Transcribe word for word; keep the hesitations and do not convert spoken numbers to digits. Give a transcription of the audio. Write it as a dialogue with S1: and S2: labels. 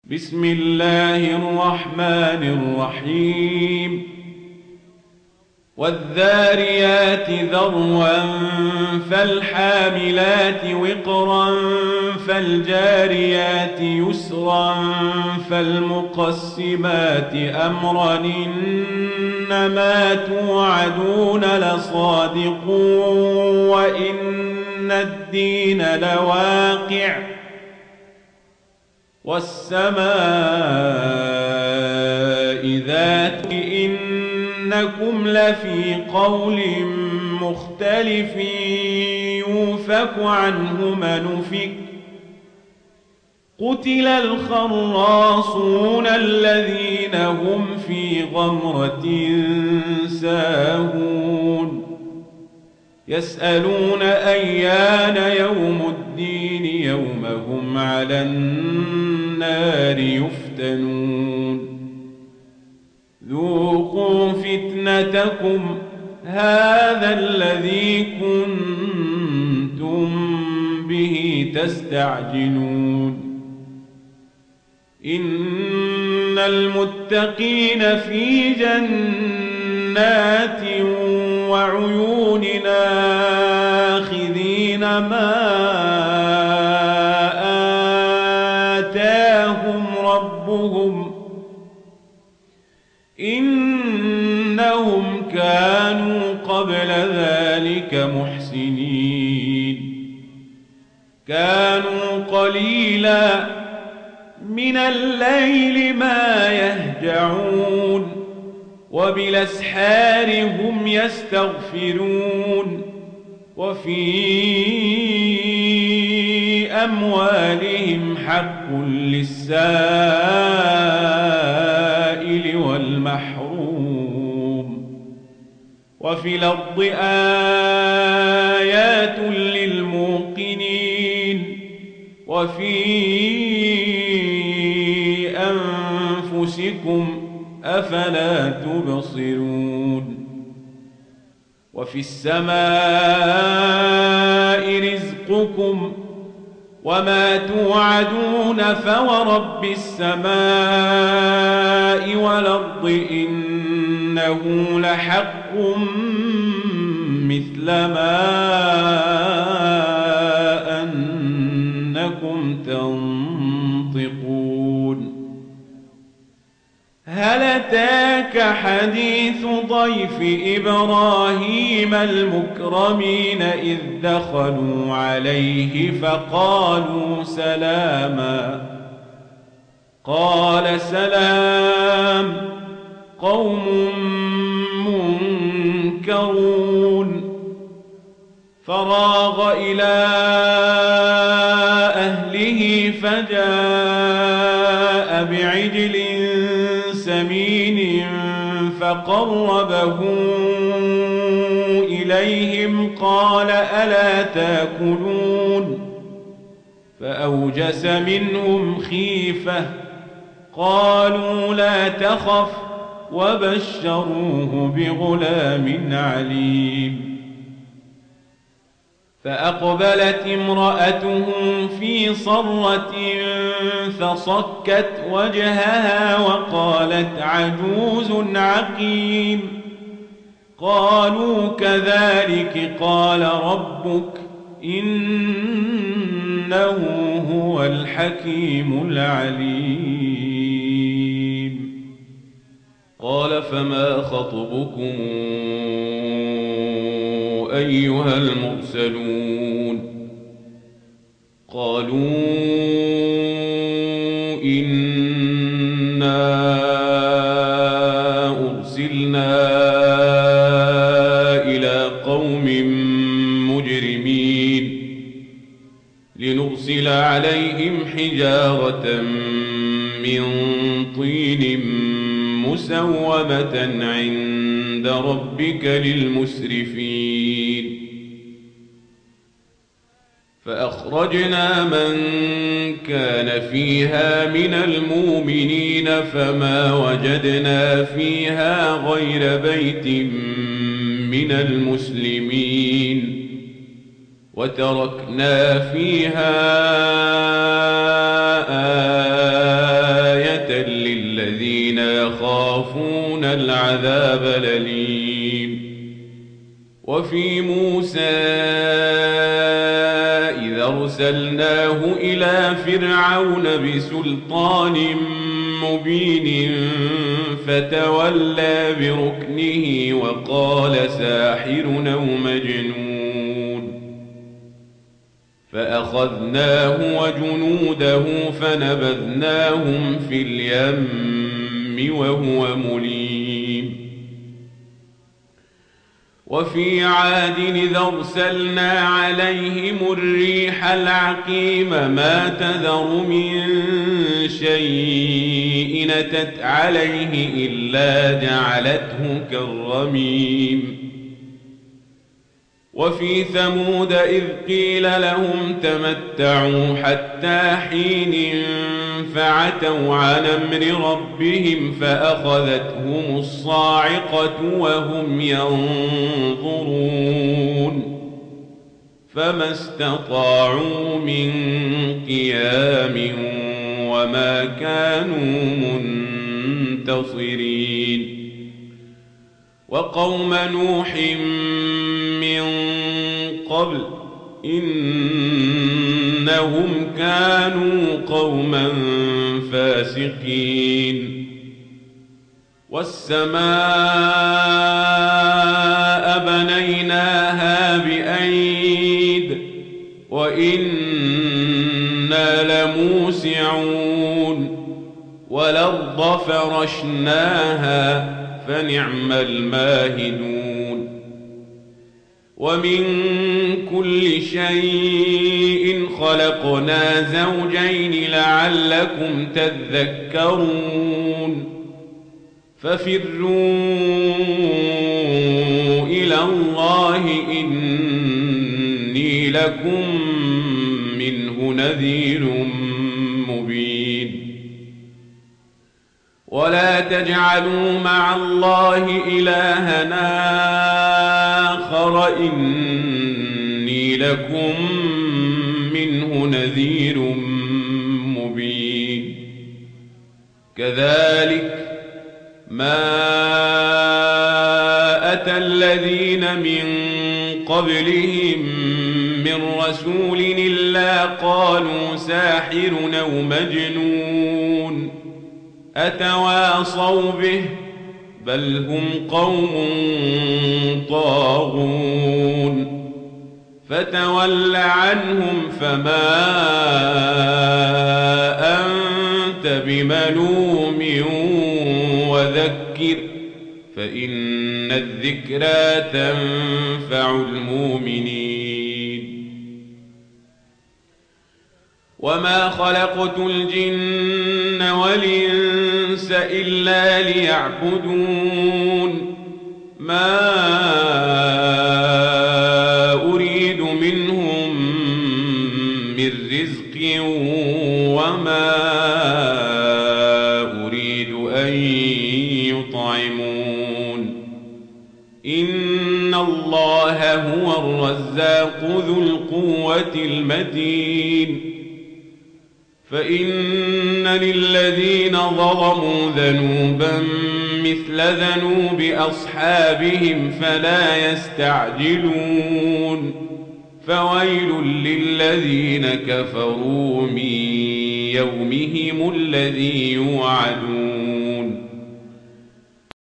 S1: بسم الله الرحمن الرحيم والذاريات ذروا فالحاملات وقرا فالجاريات يسرا فالمقسمات أمرا إنما توعدون لصادق وإن الدين لواقع والسماء ذات إنكم لفي قول مختلف يوفك عنه من أفك قتل الخراصون الذين هم في غمرة ساهون يسألون أيان يوم الدين يوم هم على النار يفتنون ذوقوا فتنتكم هذا الذي كنتم به تستعجلون إن المتقين في جنات وعيون آخذين ما آتاهم ربهم إنهم كانوا قبل ذلك محسنين كانوا قليلا من الليل ما يهجعون وبالأسحار هم يستغفرون وفي أموالهم حق للسائل والمحروم وفي الأرض آيات للموقنين وفي أنفسكم أفلا تبصرون وفي السماء رزقكم وما توعدون فورب السماء والأرض إنه لحق مثل ما أنكم تنطقون هل أتاك حديث ضيف إبراهيم المكرمين إذ دخلوا عليه فقالوا سلاما قال سلام قوم منكرون فراغ إلى أهله فجاء بعجل سمين فقربه إليهم قال ألا تأكلون فأوجس منهم خيفة قالوا لا تخف وبشروه بغلام عليم فأقبلت امرأته في صرة فصكت وجهها وقالت عجوز عقيم قالوا كذلك قال ربك إنه هو الحكيم العليم قال فما خطبكم أيها المرسلون قالوا إنا أرسلنا إلى قوم مجرمين لنرسل عليهم حجارة من طين مسومة عند ربك للمسرفين فأخرجنا من كان فيها من المؤمنين فما وجدنا فيها غير بيت من المسلمين وتركنا فيها لآية للذين يخافون العذاب الأليم. وفي موسى إذ أرسلناه إلى فرعون بسلطان مبين فتولى بركنه وقال ساحر أو مجنون، فأخذناه وجنوده فنبذناهم في اليم وهو مليم. وفي عاد إذ أرسلنا عليهم الريح العقيم ما تذر من شيء أتت عليه إلا جعلته كالرميم. وفي ثمود إذ قيل لهم تمتعوا حتى حين فعتوا عن أمر ربهم فأخذتهم الصاعقة وهم ينظرون فما استطاعوا من قيام وما كانوا منتصرين. وقوم نوح من قبل إنهم كانوا قوما فاسقين. والسماء بنيناها بأيد وإنا لموسعون. والأرض فرشناها فنعم الماهدون. ومن كل شيء خلقنا زوجين لعلكم تذكرون. ففروا إلى الله إني لكم منه نذير مبين. ولا تجعلوا مع الله إلهنا آخر إني لكم منه نذير مبين. كذلك ما أتى الذين من قبلهم من رسول إلا قالوا ساحر أو مجنون أتواصوا به بل هم قوم طاغون. فتول عنهم فما أنت بملوم وذكر فإن الذكرى تنفع المؤمنين. وما خلقت الجن والإنس إلا ليعبدون ما أريد منهم من رزق وما أريد أن يطعمون إن الله هو الرزاق ذو القوة المتين. فإن للذين ظلموا ذنوبا مثل ذنوب أصحابهم فلا يستعجلون. فويل للذين كفروا من يومهم الذي يوعدون.